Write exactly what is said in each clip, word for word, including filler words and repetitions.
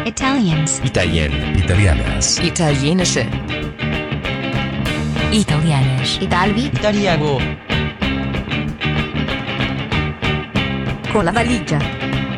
Italians. Italien. Italianas. Italienische. Italianisch. Italvi. Italiano. Con la valigia.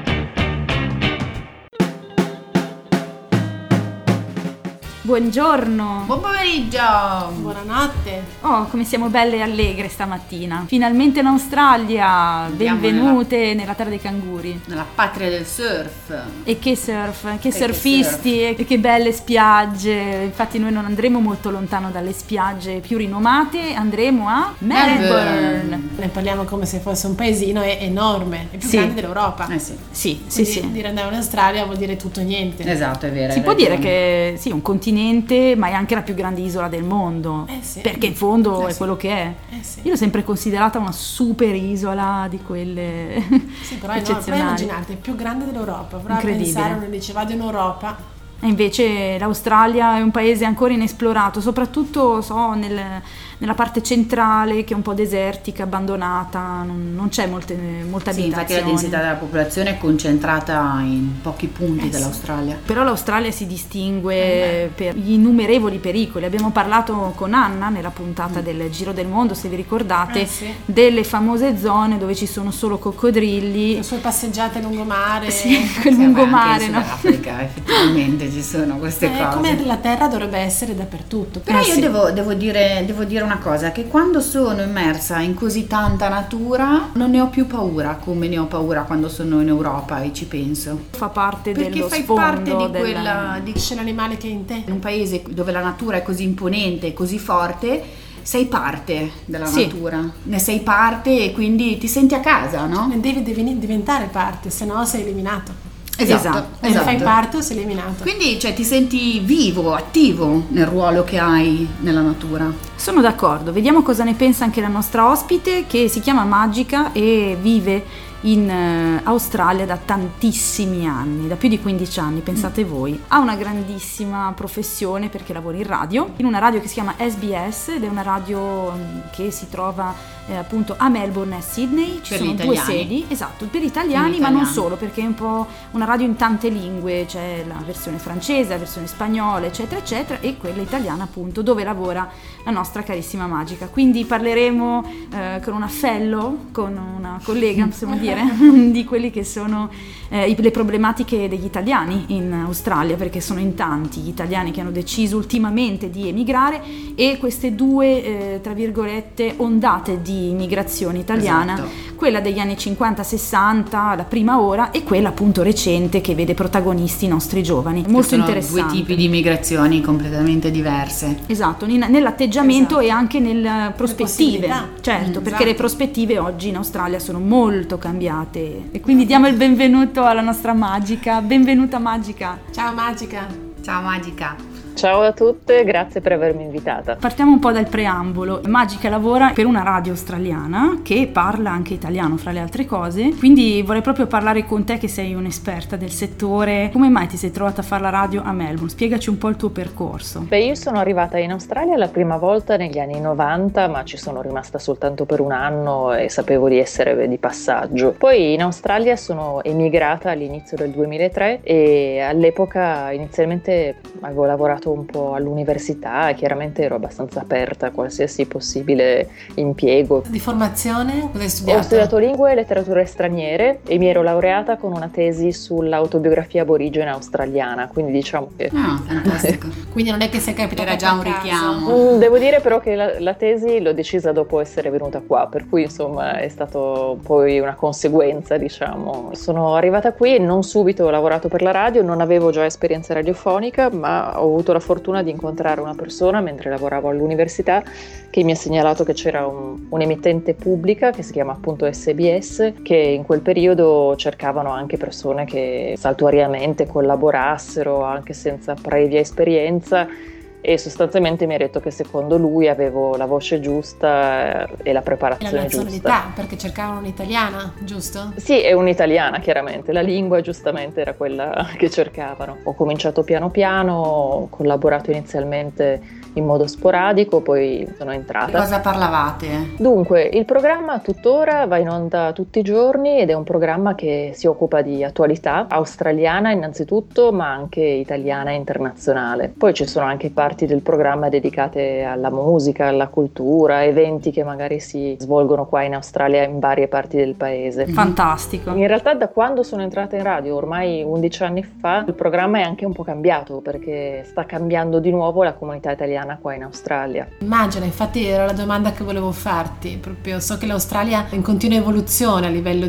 Buongiorno. Buon pomeriggio. Buonanotte. Oh, come siamo belle e allegre stamattina. Finalmente in Australia. Andiamo Benvenute nella... nella terra dei canguri. Nella patria del surf. E che surf, che e surfisti che surf. E che belle spiagge. Infatti noi non andremo molto lontano dalle spiagge più rinomate, andremo a Melbourne. Melbourne. Ne parliamo come se fosse un paesino enorme, è più sì. grande dell'Europa. Eh sì. Sì, sì, Quindi sì. dire andare in Australia vuol dire tutto o niente. Esatto, è vero. Si può dire che sì, un continente, ma è anche la più grande isola del mondo, eh sì. perché in fondo eh è sì. quello che è. Eh sì. Io l'ho sempre considerata una super isola di quelle sì, però è enorme. Puoi eccezionali. immaginarti, è più grande dell'Europa, però a Incredibile. pensare, uno dice vado in Europa. E invece l'Australia è un paese ancora inesplorato, soprattutto so, nel, nella parte centrale, che è un po' desertica, abbandonata, non, non c'è molte, molte Sì, infatti abitazioni. la densità della popolazione è concentrata in pochi punti Eh, dell'Australia. Sì. Però l'Australia si distingue eh per gli innumerevoli pericoli. Abbiamo parlato con Anna nella puntata mm. del Giro del Mondo, se vi ricordate, eh, sì. delle famose zone dove ci sono solo coccodrilli. Le sue passeggiate lungomare. Sì, quel Sì, lungomare, anche no? in Sudafrica effettivamente ci sono queste Eh, cose. come la terra dovrebbe essere dappertutto. Però Eh, io sì. devo, devo, dire, devo dire una cosa, che quando sono immersa in così tanta natura non ne ho più paura come ne ho paura quando sono in Europa e ci penso. Fa parte Perché dello fai sfondo parte di del- quella... Di, C'è l'animale che è in te. in un paese dove la natura è così imponente, così forte, sei parte della Sì. natura, ne sei parte e quindi ti senti a casa, no? Ne devi diven- diventare parte, se no sei eliminato. Esatto, Se ne fai parte o sei eliminato. Quindi cioè, ti senti vivo, attivo nel ruolo che hai nella natura. Sono d'accordo, vediamo cosa ne pensa anche la nostra ospite, che si chiama Magica e vive in eh, Australia da tantissimi anni, da più di quindici anni, pensate voi. Ha una grandissima professione perché lavora in radio, in una radio che si chiama S B S ed è una radio mm, che si trova eh, appunto a Melbourne e Sydney. Ci Per sono gli due italiani. sedi, esatto, per gli italiani, Per gli ma non italiani. solo, perché è un po' una radio in tante lingue, c'è la versione francese, la versione spagnola, eccetera, eccetera, e quella italiana appunto, dove lavora la nostra carissima Magica. Quindi parleremo eh, con un affello, con una collega, possiamo dire, di quelli che sono eh, i- le problematiche degli italiani in Australia, perché sono in tanti gli italiani che hanno deciso ultimamente di emigrare, e queste due, eh, tra virgolette, ondate di immigrazione italiana, Esatto. quella degli anni cinquanta sessanta, la prima ora, e quella appunto recente che vede protagonisti i nostri giovani. Che Molto sono interessante. due tipi di migrazioni completamente diverse. Esatto, in- nell'atteggiamento Esatto. e anche nelle prospettive, possibilità. certo, Mm, perché esatto. le prospettive oggi in Australia sono molto cambiate, e quindi diamo il benvenuto alla nostra Magica. Benvenuta Magica. Ciao Magica. Ciao Magica. Ciao a tutte, grazie per avermi invitata. Partiamo un po' dal preambolo. Magica lavora per una radio australiana che parla anche italiano, fra le altre cose, quindi vorrei proprio parlare con te che sei un'esperta del settore. Come mai ti sei trovata a fare la radio a Melbourne? Spiegaci un po' il tuo percorso. Beh, io sono arrivata in Australia la prima volta negli anni novanta, ma ci sono rimasta soltanto per un anno e sapevo di essere di passaggio. Poi in Australia sono emigrata all'inizio del duemilatré e all'epoca inizialmente avevo lavorato un po' all'università e chiaramente ero abbastanza aperta a qualsiasi possibile impiego. Di formazione cosa hai studiato? Ho studiato lingue e letterature straniere e mi ero laureata con una tesi sull'autobiografia aborigena australiana, quindi diciamo che... Ah, fantastico. Quindi non è che sei capitata Era già un per caso. richiamo. Mm, Devo dire però che la, la tesi l'ho decisa dopo essere venuta qua, per cui insomma è stato poi una conseguenza, diciamo. Sono arrivata qui e non subito ho lavorato per la radio, non avevo già esperienza radiofonica, ma ho avuto la fortuna di incontrare una persona mentre lavoravo all'università che mi ha segnalato che c'era un, un'emittente pubblica che si chiama appunto S B S, che in quel periodo cercavano anche persone che saltuariamente collaborassero anche senza previa esperienza. e sostanzialmente mi ha detto che secondo lui avevo la voce giusta e la E preparazione la giusta. nazionalità, perché cercavano un'italiana, giusto? Sì, è un'italiana chiaramente, la lingua giustamente era quella che cercavano. Ho cominciato piano piano, ho collaborato inizialmente in modo sporadico, poi sono Di entrata. cosa parlavate? Dunque, il programma tuttora va in onda tutti i giorni ed è un programma che si occupa di attualità australiana innanzitutto, ma anche italiana e internazionale. Poi ci sono anche parti del programma dedicate alla musica, alla cultura, eventi che magari si svolgono qua in Australia in varie parti del paese. Fantastico. In realtà da quando sono entrata in radio, ormai undici anni fa, il programma è anche un po' cambiato perché sta cambiando di nuovo la comunità italiana qua in Australia. Immagino, infatti era la domanda che volevo farti, proprio so che l'Australia è in continua evoluzione a livello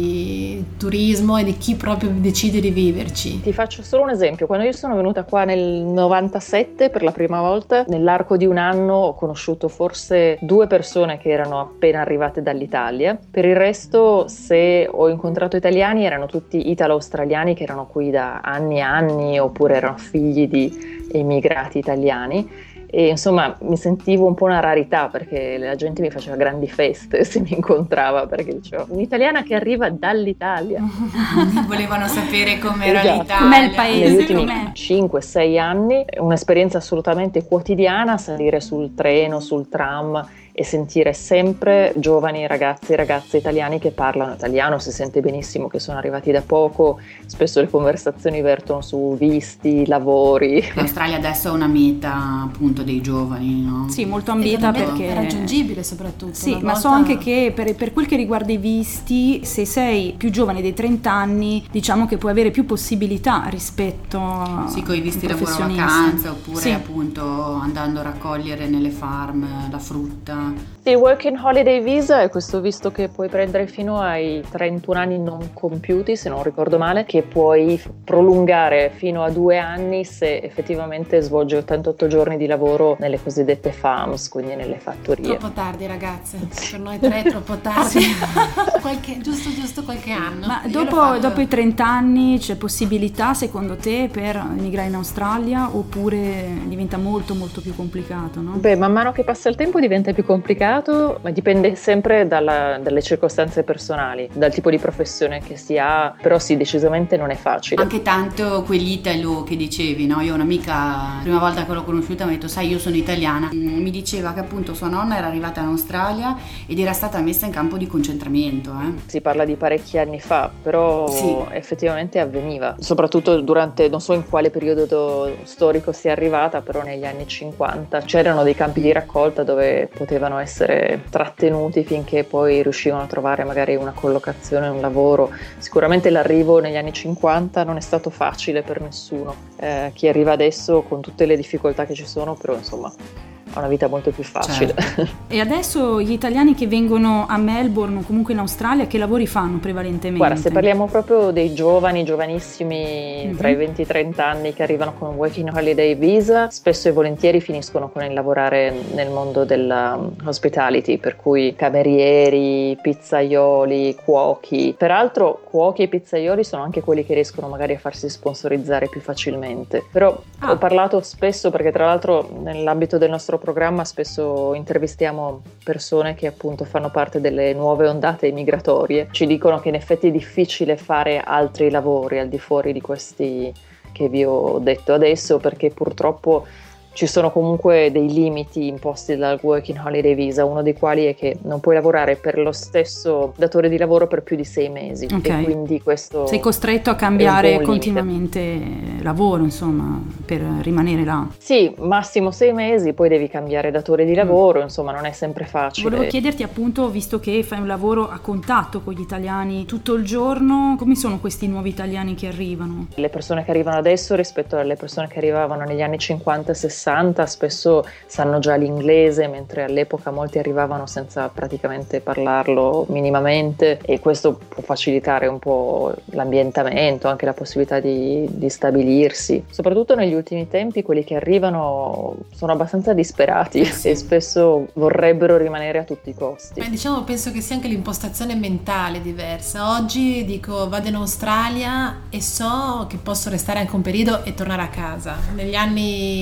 di turismo e di chi proprio decide di viverci. Ti faccio solo un esempio: quando io sono venuta qua nel novantasette per la prima volta, nell'arco di un anno ho conosciuto forse due persone che erano appena arrivate dall'Italia. Per il resto, se ho incontrato italiani, erano tutti italo-australiani che erano qui da anni e anni oppure erano figli di immigrati italiani. E insomma mi sentivo un po' una rarità perché la gente mi faceva grandi feste se mi incontrava, perché diceva un'italiana che arriva dall'Italia. Volevano sapere com'era Esatto. l'Italia. Com'è il paese? Negli ultimi com'è? cinque sei anni è un'esperienza assolutamente quotidiana salire sul treno, sul tram e sentire sempre giovani ragazzi e ragazze italiani che parlano italiano. Si sente benissimo che sono arrivati da poco, spesso le conversazioni vertono su visti, lavori. L'Australia adesso è una meta appunto dei giovani, no? Sì, molto ambita E perché è raggiungibile soprattutto. Sì, una ma so volta- anche che per, per quel che riguarda i visti, se sei più giovane dei trenta anni, diciamo che puoi avere più possibilità rispetto a Sì, con i visti un lavoro professionista. vacanza oppure Sì. appunto andando a raccogliere nelle farm la frutta. Il Working Holiday Visa è questo visto che puoi prendere fino ai trentuno anni non compiuti, se non ricordo male, che puoi prolungare fino a due anni se effettivamente svolgi ottantotto giorni di lavoro nelle cosiddette farms, quindi nelle fattorie. Troppo tardi, ragazze, per noi tre è troppo tardi. Qualche, giusto giusto qualche anno. Ma Io l'ho dopo, fatto- dopo i trenta anni c'è possibilità secondo te per emigrare in Australia oppure diventa molto molto più complicato, no? Beh, man mano che passa il tempo diventa più complicato, ma dipende sempre dalla- dalle circostanze personali, dal tipo di professione che si ha, però sì, decisamente non è facile. Anche tanto quell'italo che dicevi, no? Io ho un'amica, la prima volta che l'ho conosciuta mi ha detto, sai, io sono italiana. Mm, Mi diceva che appunto sua nonna era arrivata in Australia ed era stata messa in campo di concentramento, eh? Si parla di parecchi anni fa, però Sì. effettivamente avveniva, soprattutto durante, non so in quale periodo do- storico sia arrivata, però negli anni cinquanta c'erano dei campi di raccolta dove potevano essere trattenuti finché poi riuscivano a trovare magari una collocazione, un lavoro. Sicuramente l'arrivo negli anni cinquanta non è stato facile per nessuno. Eh, chi arriva adesso con tutte le difficoltà che ci sono, però insomma ha una vita molto più facile. E adesso gli italiani che vengono a Melbourne o comunque in Australia che lavori fanno prevalentemente? Guarda, se parliamo proprio dei giovani, giovanissimi, Mhm. tra i venti e i trenta anni che arrivano con un Working Holiday Visa, spesso e volentieri finiscono con il lavorare nel mondo della hospitality, per cui camerieri, pizzaioli, cuochi. Peraltro cuochi e pizzaioli sono anche quelli che riescono magari a farsi sponsorizzare più facilmente. Però Ah. ho parlato spesso, perché tra l'altro nell'ambito del nostro programma spesso intervistiamo persone che appunto fanno parte delle nuove ondate migratorie, ci dicono che in effetti è difficile fare altri lavori al di fuori di questi che vi ho detto adesso, perché purtroppo ci sono comunque dei limiti imposti dal Working Holiday Visa, uno dei quali è che non puoi lavorare per lo stesso datore di lavoro per più di sei mesi. Ok. E quindi questo Sei costretto a è un cambiare po' un continuamente lavoro, insomma, per rimanere là. Sì, massimo sei mesi, poi devi cambiare datore di lavoro, insomma non è sempre facile. Volevo chiederti appunto, visto che fai un lavoro a contatto con gli italiani tutto il giorno, come sono questi nuovi italiani che arrivano? Le persone che arrivano adesso rispetto alle persone che arrivavano negli anni cinquanta sessanta spesso sanno già l'inglese, mentre all'epoca molti arrivavano senza praticamente parlarlo minimamente, e questo può facilitare un po' l'ambientamento, anche la possibilità di, di stabilirsi. Soprattutto negli ultimi tempi quelli che arrivano sono abbastanza disperati e spesso vorrebbero rimanere a tutti i costi. Beh, diciamo, penso che sia anche l'impostazione mentale diversa. Oggi dico vado in Australia e so che posso restare anche un periodo e tornare a casa. Negli anni cinquanta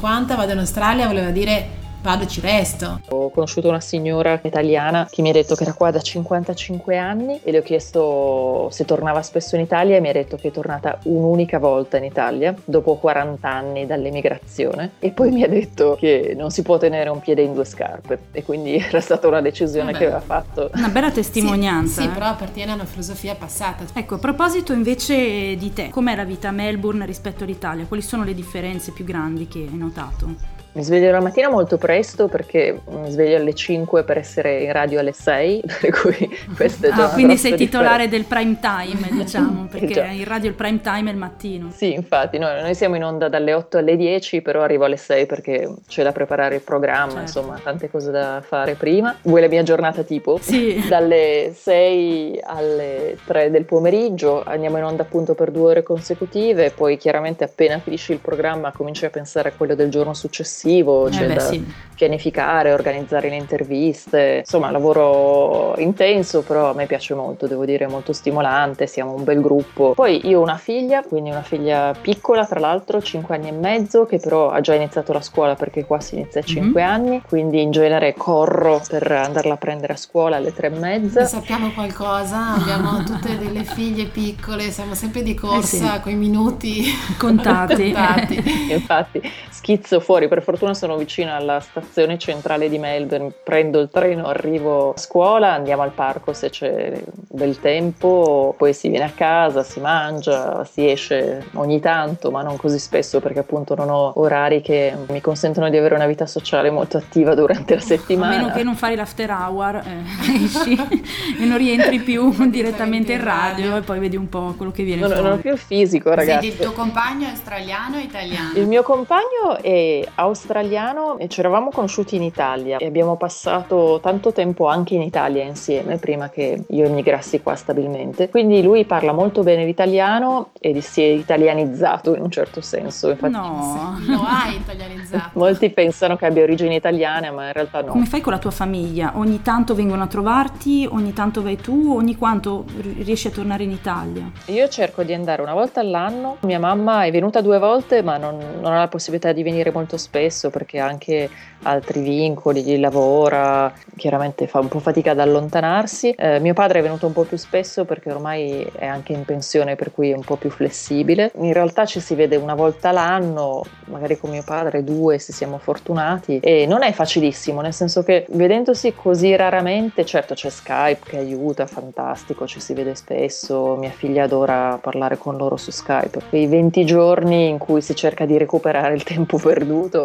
cinquanta vado in Australia voleva dire vado e ci resto. Ho conosciuto una signora italiana che mi ha detto che era qua da cinquantacinque anni e le ho chiesto se tornava spesso in Italia e mi ha detto che è tornata un'unica volta in Italia dopo quaranta anni dall'emigrazione, e poi mi ha detto che non si può tenere un piede in due scarpe, e quindi era stata una decisione Vabbè. che aveva fatto. Una bella testimonianza. Sì, sì, eh. però appartiene a una filosofia passata. Ecco, a proposito invece di te, com'è la vita a Melbourne rispetto all'Italia? Quali sono le differenze più grandi che hai notato? Mi sveglio la mattina molto presto perché mi sveglio alle cinque per essere in radio alle sei, per cui questa è già Ah, una quindi grossa sei titolare differenza. del prime time, diciamo, perché Già. in radio il prime time è il mattino. Sì, infatti, noi, noi siamo in onda dalle otto alle dieci, però arrivo alle sei perché c'è da preparare il programma, Certo. insomma, tante cose da fare prima. Vuoi la mia giornata tipo? Sì. Dalle sei alle tre del pomeriggio andiamo in onda appunto per due ore consecutive, poi chiaramente appena finisci il programma cominci a pensare a quello del giorno successivo, Eh c'è beh, da sì. pianificare, organizzare le interviste, insomma lavoro intenso, però a me piace molto, devo dire, è molto stimolante, siamo un bel gruppo. Poi io ho una figlia, quindi una figlia piccola tra l'altro, cinque anni e mezzo, che però ha già iniziato la scuola perché qua si inizia a cinque Mm-hmm. anni, quindi in genere corro per andarla a prendere a scuola alle tre e mezza. Ne sappiamo qualcosa, abbiamo tutte delle figlie piccole, siamo sempre di corsa Eh sì. coi minuti Contati. contati. Infatti schizzo fuori, per fortuna sono vicina alla stazione centrale di Melbourne, prendo il treno, arrivo a scuola, andiamo al parco se c'è bel tempo, poi si viene a casa, si mangia, si esce ogni tanto, ma non così spesso perché appunto non ho orari che mi consentono di avere una vita sociale molto attiva durante la A settimana. meno che non fai l'after hour, eh, esci e non rientri più direttamente in radio e poi vedi un po' quello che viene Non, fuori. non ho più il fisico, ragazzi. Senti, il tuo compagno è australiano o italiano? Il mio compagno è australiano e ci eravamo conosciuti in Italia e abbiamo passato tanto tempo anche in Italia insieme prima che io emigrassi qua stabilmente, quindi lui parla molto bene l'italiano e si è italianizzato in un certo senso. Infatti No. Lo hai italianizzato. molti pensano che abbia origini italiane, ma in realtà no. Come fai con la tua famiglia? Ogni tanto vengono a trovarti, ogni tanto vai tu, ogni quanto r- riesci a tornare in Italia? Io cerco di andare una volta all'anno, mia mamma è venuta due volte ma non, non ha la possibilità di venire molto spesso perché ha anche altri vincoli, lavora, chiaramente fa un po' fatica ad allontanarsi. Eh, mio padre è venuto un po' più spesso perché ormai è anche in pensione, per cui è un po' più flessibile. In realtà ci si vede una volta l'anno, magari con mio padre due se siamo fortunati, e non è facilissimo, nel senso che vedendosi così raramente, certo c'è Skype che aiuta, fantastico, ci si vede spesso, mia figlia adora parlare con loro su Skype. Quei venti giorni in cui si cerca di recuperare il tempo perduto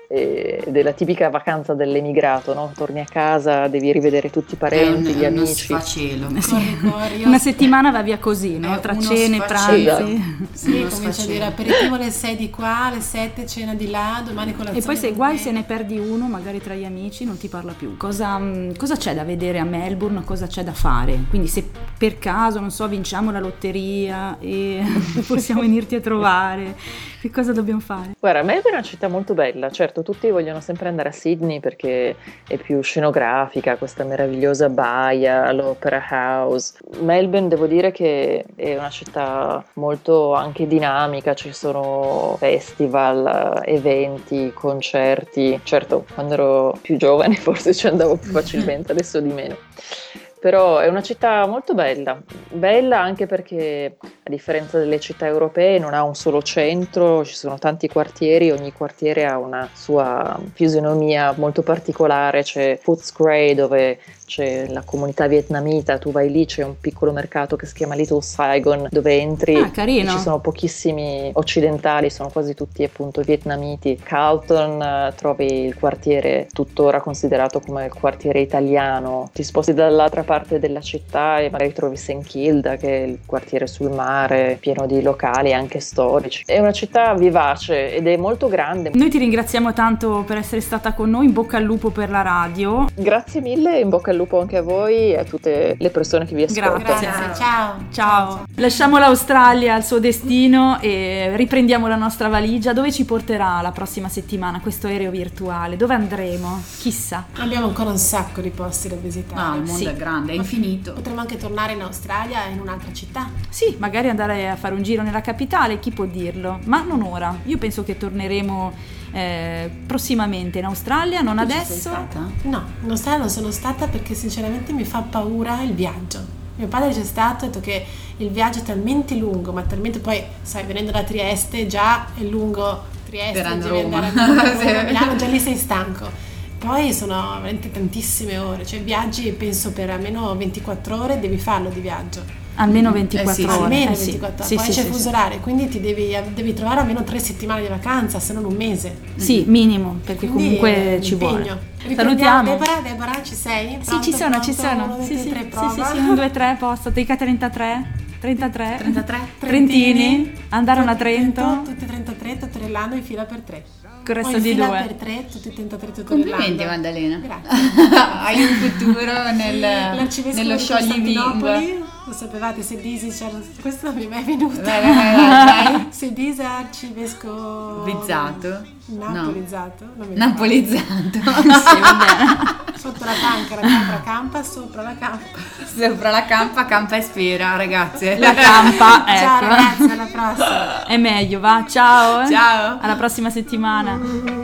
ed è la tipica vacanza dell'emigrato, no? Torni a casa, devi rivedere tutti i parenti, è un, gli uno amici. sfacelo. Corri, corri, io- Una settimana va via così, no? È Tra uno cene, sfacelo. pranzi. Sì, Uno comincia a sfacelo. dire aperitivo alle sei di qua, alle sette cena di là, domani colazione. E poi se con guai te. se ne perdi uno, magari tra gli amici, non ti parla più. Cosa, mh, cosa c'è da vedere a Melbourne? Cosa c'è da fare? Quindi se per caso, non so, vinciamo la lotteria e possiamo venirti a trovare, che cosa dobbiamo fare? Guarda, Melbourne è una città molto bella, certo tutti vogliono sempre andare a Sydney perché è più scenografica, questa meravigliosa baia, l'Opera House. Melbourne devo dire che è una città molto anche dinamica, ci sono festival, eventi, concerti. Certo, quando ero più giovane forse ci andavo più facilmente, adesso di meno. Però è una città molto bella, bella anche perché a differenza delle città europee non ha un solo centro, ci sono tanti quartieri, ogni quartiere ha una sua fisionomia molto particolare. C'è Footscray dove c'è la comunità vietnamita, tu vai lì, c'è un piccolo mercato che si chiama Little Saigon dove entri, Ah, carino. ci sono pochissimi occidentali, sono quasi tutti appunto vietnamiti. Carlton eh, trovi il quartiere tuttora considerato come il quartiere italiano, ti sposti dall'altra parte della città e magari trovi Saint Kilda che è il quartiere sul mare pieno di locali anche storici. È una città vivace ed è molto grande. Noi ti ringraziamo tanto per essere stata con noi, in bocca al lupo per la radio. Grazie mille, in bocca al lupo anche a voi e a tutte le persone che vi ascoltano. Grazie. Grazie, ciao. Ciao. Lasciamo l'Australia al suo destino e riprendiamo la nostra valigia. Dove ci porterà la prossima settimana questo aereo virtuale? Dove andremo? Chissà. Abbiamo ancora un sacco di posti da visitare. Ah, il mondo Sì. è grande, è infinito. Potremmo anche tornare in Australia in un'altra città. Sì, magari andare a fare un giro nella capitale, chi può dirlo? Ma non ora. Io penso che torneremo eh, prossimamente in Australia, non Tu ci adesso. sei stata? No, in Australia non sono stata perché sinceramente mi fa paura il viaggio. Mio padre c'è stato e ha detto che il viaggio è talmente lungo, ma talmente poi, sai, venendo da Trieste già è lungo Trieste, Per devi Roma. andare a Roma, Sì. a Milano, già lì sei stanco. Poi sono veramente tantissime ore, cioè viaggi penso per almeno ventiquattro ore devi farlo di viaggio. Almeno ventiquattro Eh sì, ore. Almeno Eh sì. ventiquattro ore, Sì, poi sì, c'è sì, il fuso sì. orario, quindi ti devi, devi trovare almeno tre settimane di vacanza, se non un mese. Sì, minimo, perché Quindi comunque è ci impegno. vuole. Ricordiamo, Salutiamo. Deborah, Deborah, ci sei? Sì, Pronto, ci sono, ci pronto? sono. Uno, Sì, due, sì, tre, sì, prova. sì, sì, uno, due, tre, posto. Tecca trentatré. trentatré. trentatré? Trentini. Andare a Trento. Tutti trentatré, tutto l'anno in fila per tre. Col resto Poi in di fila due. per tre, tutti trentatré, tutto Complimenti l'anno. Maddalena. Grazie. Hai un futuro nel, L'arcivescovo nello di scioglilingua. Costantinopoli, lo sapevate, se Disi c'era, questo non mi è mai venuto. Vai, vai, vai, vai. Se Disi è arcivescovo Vizzato? Napolizzato, non mi ricordo. Napolizzato. Sì, va bene. Sotto la panca, la campa campa, sopra la campa. Sopra la campa, campa e spera, ragazze. La campa, Ciao ecco. ragazzi, alla prossima. È meglio, va. Ciao. eh. Ciao. Alla prossima settimana.